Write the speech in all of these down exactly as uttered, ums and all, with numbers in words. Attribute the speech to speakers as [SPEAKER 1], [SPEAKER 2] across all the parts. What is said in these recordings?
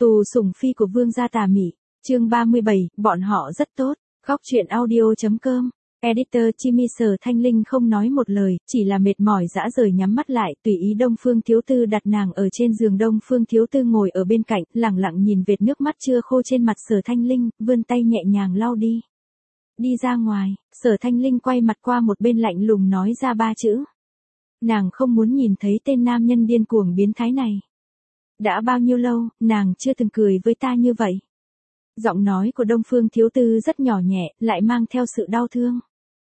[SPEAKER 1] Tù sủng phi của vương gia Tà Mị, chương ba mươi bảy, bọn họ rất tốt, góc truyện audio.com, editor Chimi. Sở Thanh Linh không nói một lời, chỉ là mệt mỏi dã rời nhắm mắt lại, tùy ý Đông Phương Thiếu Tư đặt nàng ở trên giường. Đông Phương Thiếu Tư ngồi ở bên cạnh, lẳng lặng nhìn vệt nước mắt chưa khô trên mặt Sở Thanh Linh, vươn tay nhẹ nhàng lau đi. Đi ra ngoài, Sở Thanh Linh quay mặt qua một bên lạnh lùng nói ra ba chữ. Nàng không muốn nhìn thấy tên nam nhân điên cuồng biến thái này. Đã bao nhiêu lâu, nàng chưa từng cười với ta như vậy. Giọng nói của Đông Phương Thiếu Tư rất nhỏ nhẹ, lại mang theo sự đau thương.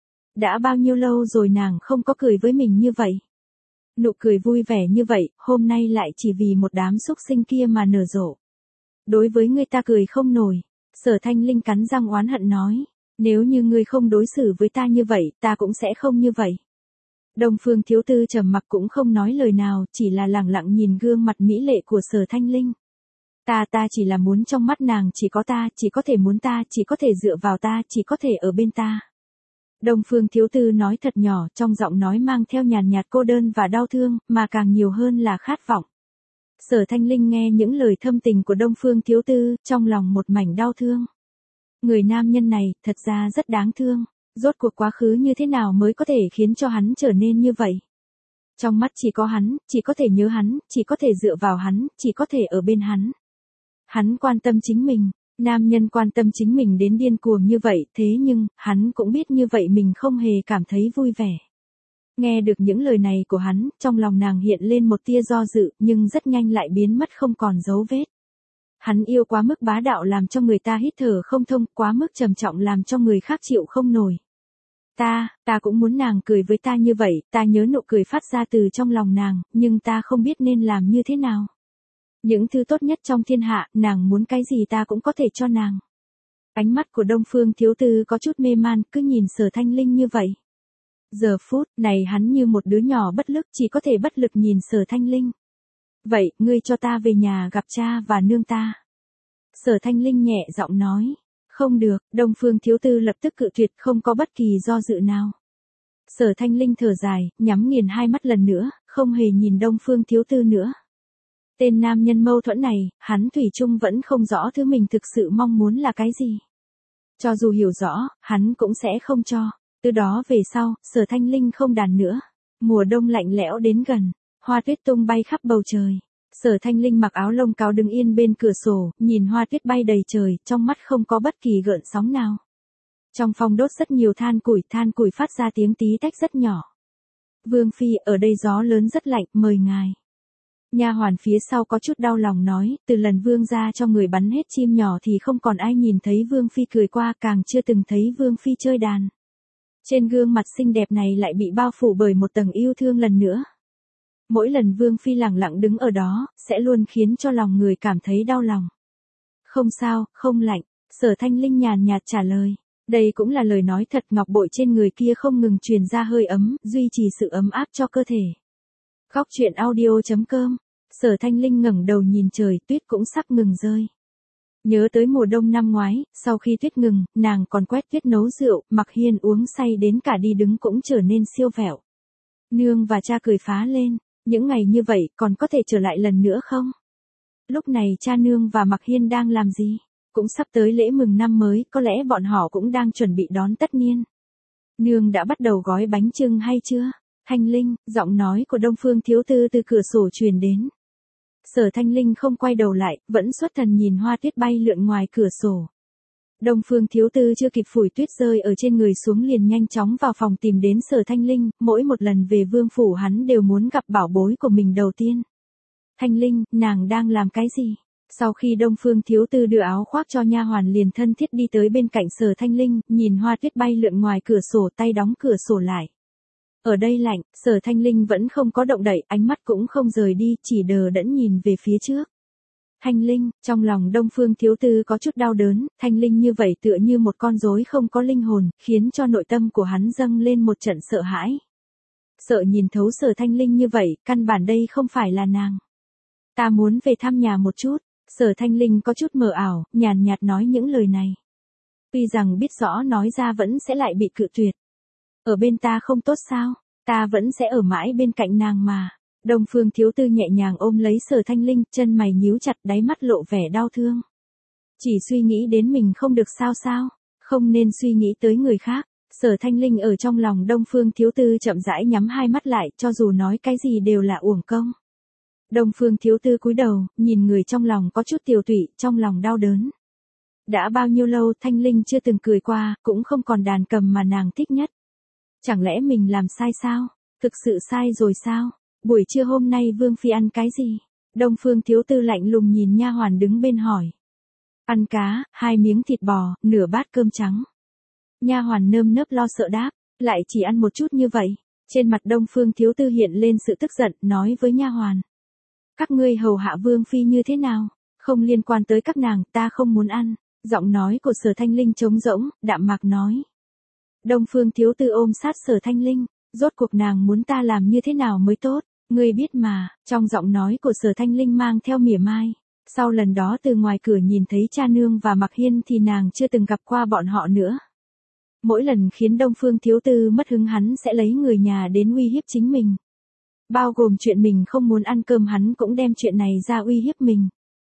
[SPEAKER 1] Đã bao nhiêu lâu rồi nàng không có cười với mình như vậy. Nụ cười vui vẻ như vậy, hôm nay lại chỉ vì một đám xúc sinh kia mà nở rộ. Đối với ngươi ta cười không nổi. Sở Thanh Linh cắn răng oán hận nói. Nếu như ngươi không đối xử với ta như vậy, ta cũng sẽ không như vậy. Đông Phương Thiếu Tư trầm mặc cũng không nói lời nào, chỉ là lẳng lặng nhìn gương mặt mỹ lệ của Sở Thanh Linh. Ta ta chỉ là muốn trong mắt nàng chỉ có ta, chỉ có thể muốn ta, chỉ có thể dựa vào ta, chỉ có thể ở bên ta. Đông Phương Thiếu Tư nói thật nhỏ, trong giọng nói mang theo nhàn nhạt cô đơn và đau thương, mà càng nhiều hơn là khát vọng. Sở Thanh Linh nghe những lời thâm tình của Đông Phương Thiếu Tư, trong lòng một mảnh đau thương. Người nam nhân này, thật ra rất đáng thương. Rốt cuộc quá khứ như thế nào mới có thể khiến cho hắn trở nên như vậy? Trong mắt chỉ có hắn, chỉ có thể nhớ hắn, chỉ có thể dựa vào hắn, chỉ có thể ở bên hắn. Hắn quan tâm chính mình, nam nhân quan tâm chính mình đến điên cuồng như vậy, thế nhưng, hắn cũng biết như vậy mình không hề cảm thấy vui vẻ. Nghe được những lời này của hắn, trong lòng nàng hiện lên một tia do dự, nhưng rất nhanh lại biến mất không còn dấu vết. Hắn yêu quá mức bá đạo làm cho người ta hít thở không thông, quá mức trầm trọng làm cho người khác chịu không nổi. Ta, ta cũng muốn nàng cười với ta như vậy, ta nhớ nụ cười phát ra từ trong lòng nàng, nhưng ta không biết nên làm như thế nào. Những thứ tốt nhất trong thiên hạ, nàng muốn cái gì ta cũng có thể cho nàng. Ánh mắt của Đông Phương Thiếu Tư có chút mê man, cứ nhìn Sở Thanh Linh như vậy. Giờ phút này hắn như một đứa nhỏ bất lực, chỉ có thể bất lực nhìn Sở Thanh Linh. Vậy, ngươi cho ta về nhà gặp cha và nương ta. Sở Thanh Linh nhẹ giọng nói. Không được, Đông Phương Thiếu Tư lập tức cự tuyệt, không có bất kỳ do dự nào. Sở Thanh Linh thở dài, nhắm nghiền hai mắt lần nữa, không hề nhìn Đông Phương Thiếu Tư nữa. Tên nam nhân mâu thuẫn này, hắn thủy chung vẫn không rõ thứ mình thực sự mong muốn là cái gì. Cho dù hiểu rõ, hắn cũng sẽ không cho. Từ đó về sau, Sở Thanh Linh không đàn nữa. Mùa đông lạnh lẽo đến gần, hoa tuyết tung bay khắp bầu trời. Sở Thanh Linh mặc áo lông cáo đứng yên bên cửa sổ, nhìn hoa tuyết bay đầy trời, trong mắt không có bất kỳ gợn sóng nào. Trong phòng đốt rất nhiều than củi, than củi phát ra tiếng tí tách rất nhỏ. Vương phi, ở đây gió lớn rất lạnh, mời ngài. Nha hoàn phía sau có chút đau lòng nói, từ lần vương gia cho người bắn hết chim nhỏ thì không còn ai nhìn thấy vương phi cười qua, càng chưa từng thấy vương phi chơi đàn. Trên gương mặt xinh đẹp này lại bị bao phủ bởi một tầng yêu thương lần nữa. Mỗi lần Vương Phi lặng lặng đứng ở đó, sẽ luôn khiến cho lòng người cảm thấy đau lòng. Không sao, không lạnh, Sở Thanh Linh nhàn nhạt trả lời. Đây cũng là lời nói thật, ngọc bội trên người kia không ngừng truyền ra hơi ấm, duy trì sự ấm áp cho cơ thể. Góc truyện audio.com, Sở Thanh Linh ngẩng đầu nhìn trời, tuyết cũng sắp ngừng rơi. Nhớ tới mùa đông năm ngoái, sau khi tuyết ngừng, nàng còn quét tuyết nấu rượu, Mặc Hiên uống say đến cả đi đứng cũng trở nên siêu vẹo. Nương và cha cười phá lên. Những ngày như vậy, còn có thể trở lại lần nữa không? Lúc này cha nương và Mặc Hiên đang làm gì? Cũng sắp tới lễ mừng năm mới, có lẽ bọn họ cũng đang chuẩn bị đón tất niên. Nương đã bắt đầu gói bánh chưng hay chưa? Thanh Linh, giọng nói của Đông Phương Thiếu Tư từ cửa sổ truyền đến. Sở Thanh Linh không quay đầu lại, vẫn xuất thần nhìn hoa tuyết bay lượn ngoài cửa sổ. Đông Phương Thiếu Tư chưa kịp phủi tuyết rơi ở trên người xuống liền nhanh chóng vào phòng tìm đến Sở Thanh Linh, mỗi một lần về vương phủ hắn đều muốn gặp bảo bối của mình đầu tiên. Thanh Linh, nàng đang làm cái gì? Sau khi Đông Phương Thiếu Tư đưa áo khoác cho nha hoàn liền thân thiết đi tới bên cạnh Sở Thanh Linh, nhìn hoa tuyết bay lượn ngoài cửa sổ, tay đóng cửa sổ lại. Ở đây lạnh, Sở Thanh Linh vẫn không có động đậy, ánh mắt cũng không rời đi, chỉ đờ đẫn nhìn về phía trước. Thanh Linh, trong lòng Đông Phương Thiếu Tư có chút đau đớn, Thanh Linh như vậy tựa như một con rối không có linh hồn, khiến cho nội tâm của hắn dâng lên một trận sợ hãi. Sợ nhìn thấu Sở Thanh Linh như vậy, căn bản đây không phải là nàng. Ta muốn về thăm nhà một chút, Sở Thanh Linh có chút mờ ảo, nhàn nhạt nói những lời này. Tuy rằng biết rõ nói ra vẫn sẽ lại bị cự tuyệt. Ở bên ta không tốt sao, ta vẫn sẽ ở mãi bên cạnh nàng mà. Đông Phương Thiếu Tư nhẹ nhàng ôm lấy Sở Thanh Linh, chân mày nhíu chặt, đáy mắt lộ vẻ đau thương. Chỉ suy nghĩ đến mình không được sao sao, không nên suy nghĩ tới người khác. Sở Thanh Linh ở trong lòng Đông Phương Thiếu Tư chậm rãi nhắm hai mắt lại, cho dù nói cái gì đều là uổng công. Đông Phương Thiếu Tư cúi đầu, nhìn người trong lòng có chút tiều tụy, trong lòng đau đớn. Đã bao nhiêu lâu Thanh Linh chưa từng cười qua, cũng không còn đàn cầm mà nàng thích nhất. Chẳng lẽ mình làm sai sao? Thực sự sai rồi sao? Buổi trưa hôm nay Vương Phi ăn cái gì? Đông Phương Thiếu Tư lạnh lùng nhìn nha hoàn đứng bên hỏi. Ăn cá, hai miếng thịt bò, nửa bát cơm trắng. Nha hoàn nơm nớp lo sợ đáp, lại chỉ ăn một chút như vậy. Trên mặt Đông Phương Thiếu Tư hiện lên sự tức giận, nói với nha hoàn. Các ngươi hầu hạ Vương Phi như thế nào? Không liên quan tới các nàng, ta không muốn ăn. Giọng nói của Sở Thanh Linh trống rỗng, đạm mạc nói. Đông Phương Thiếu Tư ôm sát Sở Thanh Linh, rốt cuộc nàng muốn ta làm như thế nào mới tốt, ngươi biết mà. Trong giọng nói của Sở Thanh Linh mang theo mỉa mai. Sau lần đó từ ngoài cửa nhìn thấy cha nương và Mạc Hiên thì nàng chưa từng gặp qua bọn họ nữa. Mỗi lần khiến Đông Phương Thiếu Tư mất hứng hắn sẽ lấy người nhà đến uy hiếp chính mình. Bao gồm chuyện mình không muốn ăn cơm hắn cũng đem chuyện này ra uy hiếp mình.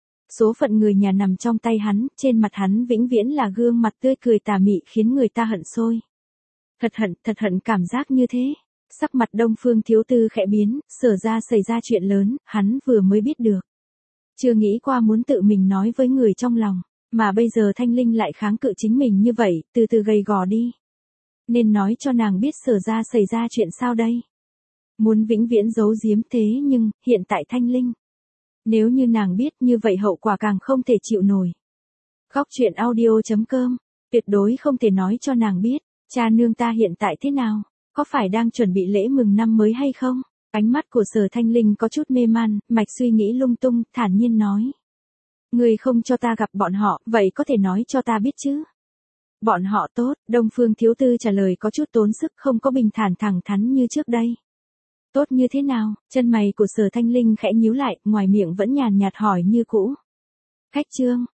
[SPEAKER 1] Số phận người nhà nằm trong tay hắn, trên mặt hắn vĩnh viễn là gương mặt tươi cười tà mị khiến người ta hận sôi. Thật hận, thật hận cảm giác như thế. Sắc mặt Đông Phương Thiếu Tư khẽ biến, Sở ra xảy ra chuyện lớn, hắn vừa mới biết được. Chưa nghĩ qua muốn tự mình nói với người trong lòng, mà bây giờ Thanh Linh lại kháng cự chính mình như vậy, từ từ gầy gò đi. Nên nói cho nàng biết Sở ra xảy ra chuyện sao đây? Muốn vĩnh viễn giấu giếm thế nhưng, hiện tại Thanh Linh. Nếu như nàng biết như vậy hậu quả càng không thể chịu nổi. Khóc chuyện audio chấm com, tuyệt đối không thể nói cho nàng biết, cha nương ta hiện tại thế nào, có phải đang chuẩn bị lễ mừng năm mới hay không? Ánh mắt của Sở Thanh Linh có chút mê man, mạch suy nghĩ lung tung, thản nhiên nói. Người không cho ta gặp bọn họ, vậy có thể nói cho ta biết chứ? Bọn họ tốt, Đông Phương Thiếu Tư trả lời có chút tốn sức, không có bình thản thẳng thắn như trước đây. Tốt như thế nào? Chân mày của Sở Thanh Linh khẽ nhíu lại, ngoài miệng vẫn nhàn nhạt hỏi như cũ. Khách trương,